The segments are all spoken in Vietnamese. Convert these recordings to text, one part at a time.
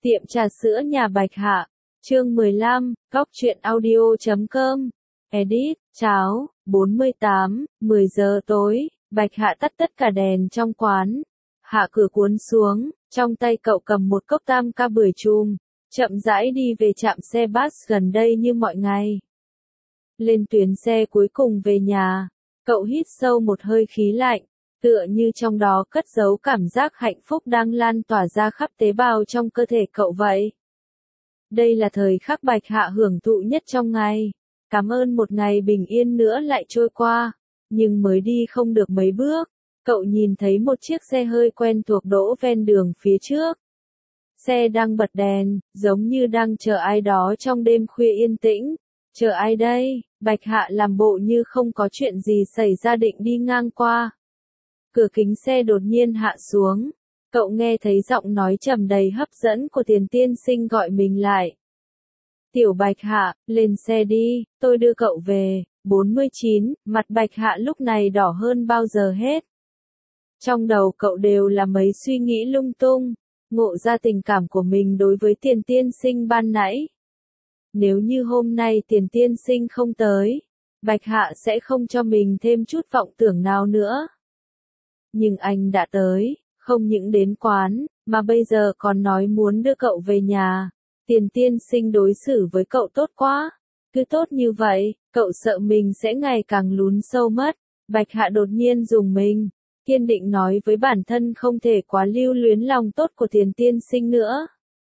Tiệm trà sữa nhà Bạch Hạ, chương 15, góc truyện audio.com, edit, cháo, 48, 10 giờ tối, Bạch Hạ tắt tất cả đèn trong quán, hạ cửa cuốn xuống, trong tay cậu cầm một cốc tam ca bưởi chùm, chậm rãi đi về trạm xe bus gần đây như mọi ngày. Lên tuyến xe cuối cùng về nhà, cậu hít sâu một hơi khí lạnh, tựa như trong đó cất giấu cảm giác hạnh phúc đang lan tỏa ra khắp tế bào trong cơ thể cậu vậy. Đây là thời khắc Bạch Hạ hưởng thụ nhất trong ngày. Cảm ơn một ngày bình yên nữa lại trôi qua. Nhưng mới đi không được mấy bước, cậu nhìn thấy một chiếc xe hơi quen thuộc đỗ ven đường phía trước. Xe đang bật đèn, giống như đang chờ ai đó trong đêm khuya yên tĩnh. Chờ ai đây? Bạch Hạ làm bộ như không có chuyện gì xảy ra định đi ngang qua. Cửa kính xe đột nhiên hạ xuống. Cậu nghe thấy giọng nói trầm đầy hấp dẫn của Tiền tiên sinh gọi mình lại. Tiểu Bạch Hạ, lên xe đi, tôi đưa cậu về. 49, mặt Bạch Hạ lúc này đỏ hơn bao giờ hết. Trong đầu cậu đều là mấy suy nghĩ lung tung, ngộ ra tình cảm của mình đối với Tiền tiên sinh ban nãy. Nếu như hôm nay Tiền tiên sinh không tới, Bạch Hạ sẽ không cho mình thêm chút vọng tưởng nào nữa. Nhưng anh đã tới, không những đến quán, mà bây giờ còn nói muốn đưa cậu về nhà. Tiền tiên sinh đối xử với cậu tốt quá. Cứ tốt như vậy, cậu sợ mình sẽ ngày càng lún sâu mất. Bạch Hạ đột nhiên dùng mình, kiên định nói với bản thân không thể quá lưu luyến lòng tốt của Tiền tiên sinh nữa.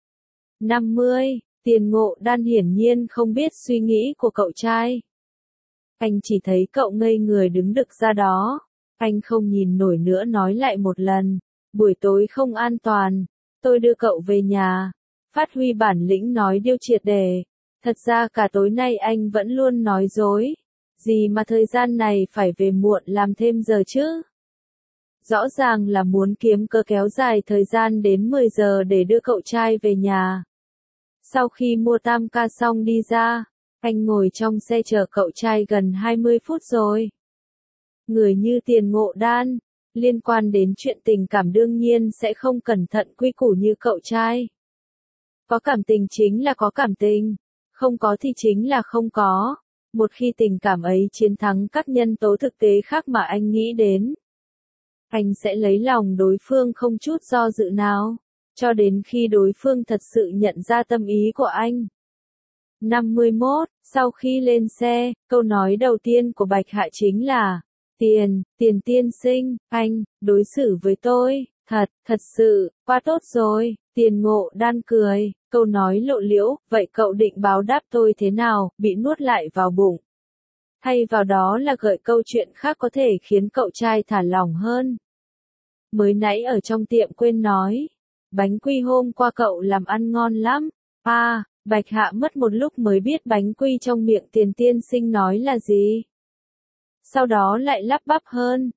50, Tiền Ngộ Đan hiển nhiên không biết suy nghĩ của cậu trai. Anh chỉ thấy cậu ngây người đứng đực ra đó. Anh không nhìn nổi nữa nói lại một lần. Buổi tối không an toàn. Tôi đưa cậu về nhà. Phát huy bản lĩnh nói điêu triệt để. Thật ra cả tối nay anh vẫn luôn nói dối. Gì mà thời gian này phải về muộn làm thêm giờ chứ? Rõ ràng là muốn kiếm cớ kéo dài thời gian đến 10 giờ để đưa cậu trai về nhà. Sau khi mua tam ca xong đi ra, anh ngồi trong xe chờ cậu trai gần 20 phút rồi. Người như Tiền Ngộ Đan, liên quan đến chuyện tình cảm đương nhiên sẽ không cẩn thận quy củ như cậu trai. Có cảm tình chính là có cảm tình, không có thì chính là không có. Một khi tình cảm ấy chiến thắng các nhân tố thực tế khác mà anh nghĩ đến, anh sẽ lấy lòng đối phương không chút do dự nào, cho đến khi đối phương thật sự nhận ra tâm ý của anh. 51, sau khi lên xe, câu nói đầu tiên của Bạch Hạ chính là, Tiền tiên sinh, anh, đối xử với tôi, thật sự, quá tốt rồi. Tiền Ngộ Đan cười, câu nói lộ liễu, vậy cậu định báo đáp tôi thế nào, bị nuốt lại vào bụng. Thay vào đó là gợi câu chuyện khác có thể khiến cậu trai thả lỏng hơn. Mới nãy ở trong tiệm quên nói, bánh quy hôm qua cậu làm ăn ngon lắm. Bạch Hạ mất một lúc mới biết bánh quy trong miệng Tiền tiên sinh nói là gì. Sau đó lại lắp bắp hơn.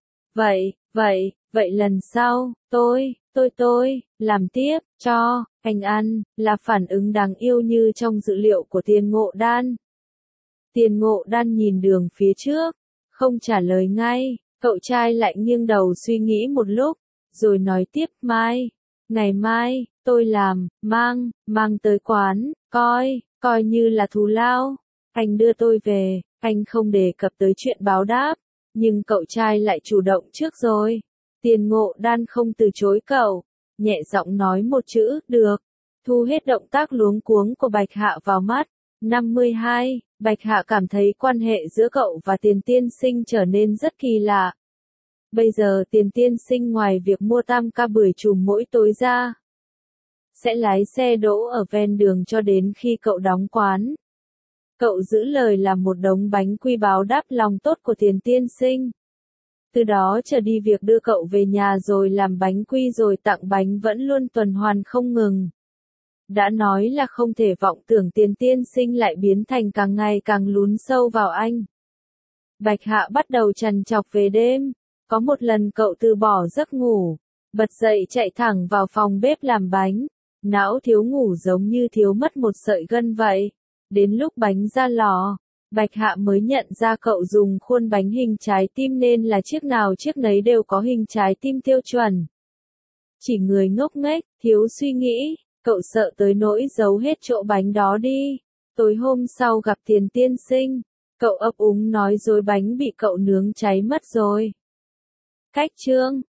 Vậy lần sau, tôi, làm tiếp, cho, anh ăn, là phản ứng đáng yêu như trong dữ liệu của Tiền Ngộ Đan. Tiền Ngộ Đan nhìn đường phía trước, không trả lời ngay, cậu trai lại nghiêng đầu suy nghĩ một lúc, rồi nói tiếp ngày mai, tôi làm, mang tới quán, coi như là thù lao, anh đưa tôi về. Anh không đề cập tới chuyện báo đáp, nhưng cậu trai lại chủ động trước rồi. Tiền Ngộ Đan không từ chối cậu, nhẹ giọng nói một chữ, được, thu hết động tác luống cuống của Bạch Hạ vào mắt. 52, Bạch Hạ cảm thấy quan hệ giữa cậu và Tiền tiên sinh trở nên rất kỳ lạ. Bây giờ Tiền tiên sinh ngoài việc mua tam ca bưởi chùm mỗi tối ra, sẽ lái xe đỗ ở ven đường cho đến khi cậu đóng quán. Cậu giữ lời làm một đống bánh quy báo đáp lòng tốt của Tiền tiên sinh. Từ đó trở đi việc đưa cậu về nhà rồi làm bánh quy rồi tặng bánh vẫn luôn tuần hoàn không ngừng. Đã nói là không thể vọng tưởng Tiền tiên sinh lại biến thành càng ngày càng lún sâu vào anh. Bạch Hạ bắt đầu trằn trọc về đêm. Có một lần cậu từ bỏ giấc ngủ, bật dậy chạy thẳng vào phòng bếp làm bánh. Não thiếu ngủ giống như thiếu mất một sợi gân vậy. Đến lúc bánh ra lò, Bạch Hạ mới nhận ra cậu dùng khuôn bánh hình trái tim nên là chiếc nào chiếc nấy đều có hình trái tim tiêu chuẩn. Chỉ người ngốc nghếch, thiếu suy nghĩ, Cậu sợ tới nỗi giấu hết chỗ bánh đó đi. Tối hôm sau gặp Tiền tiên sinh, cậu ấp úng nói dối bánh bị cậu nướng cháy mất rồi. Cách chương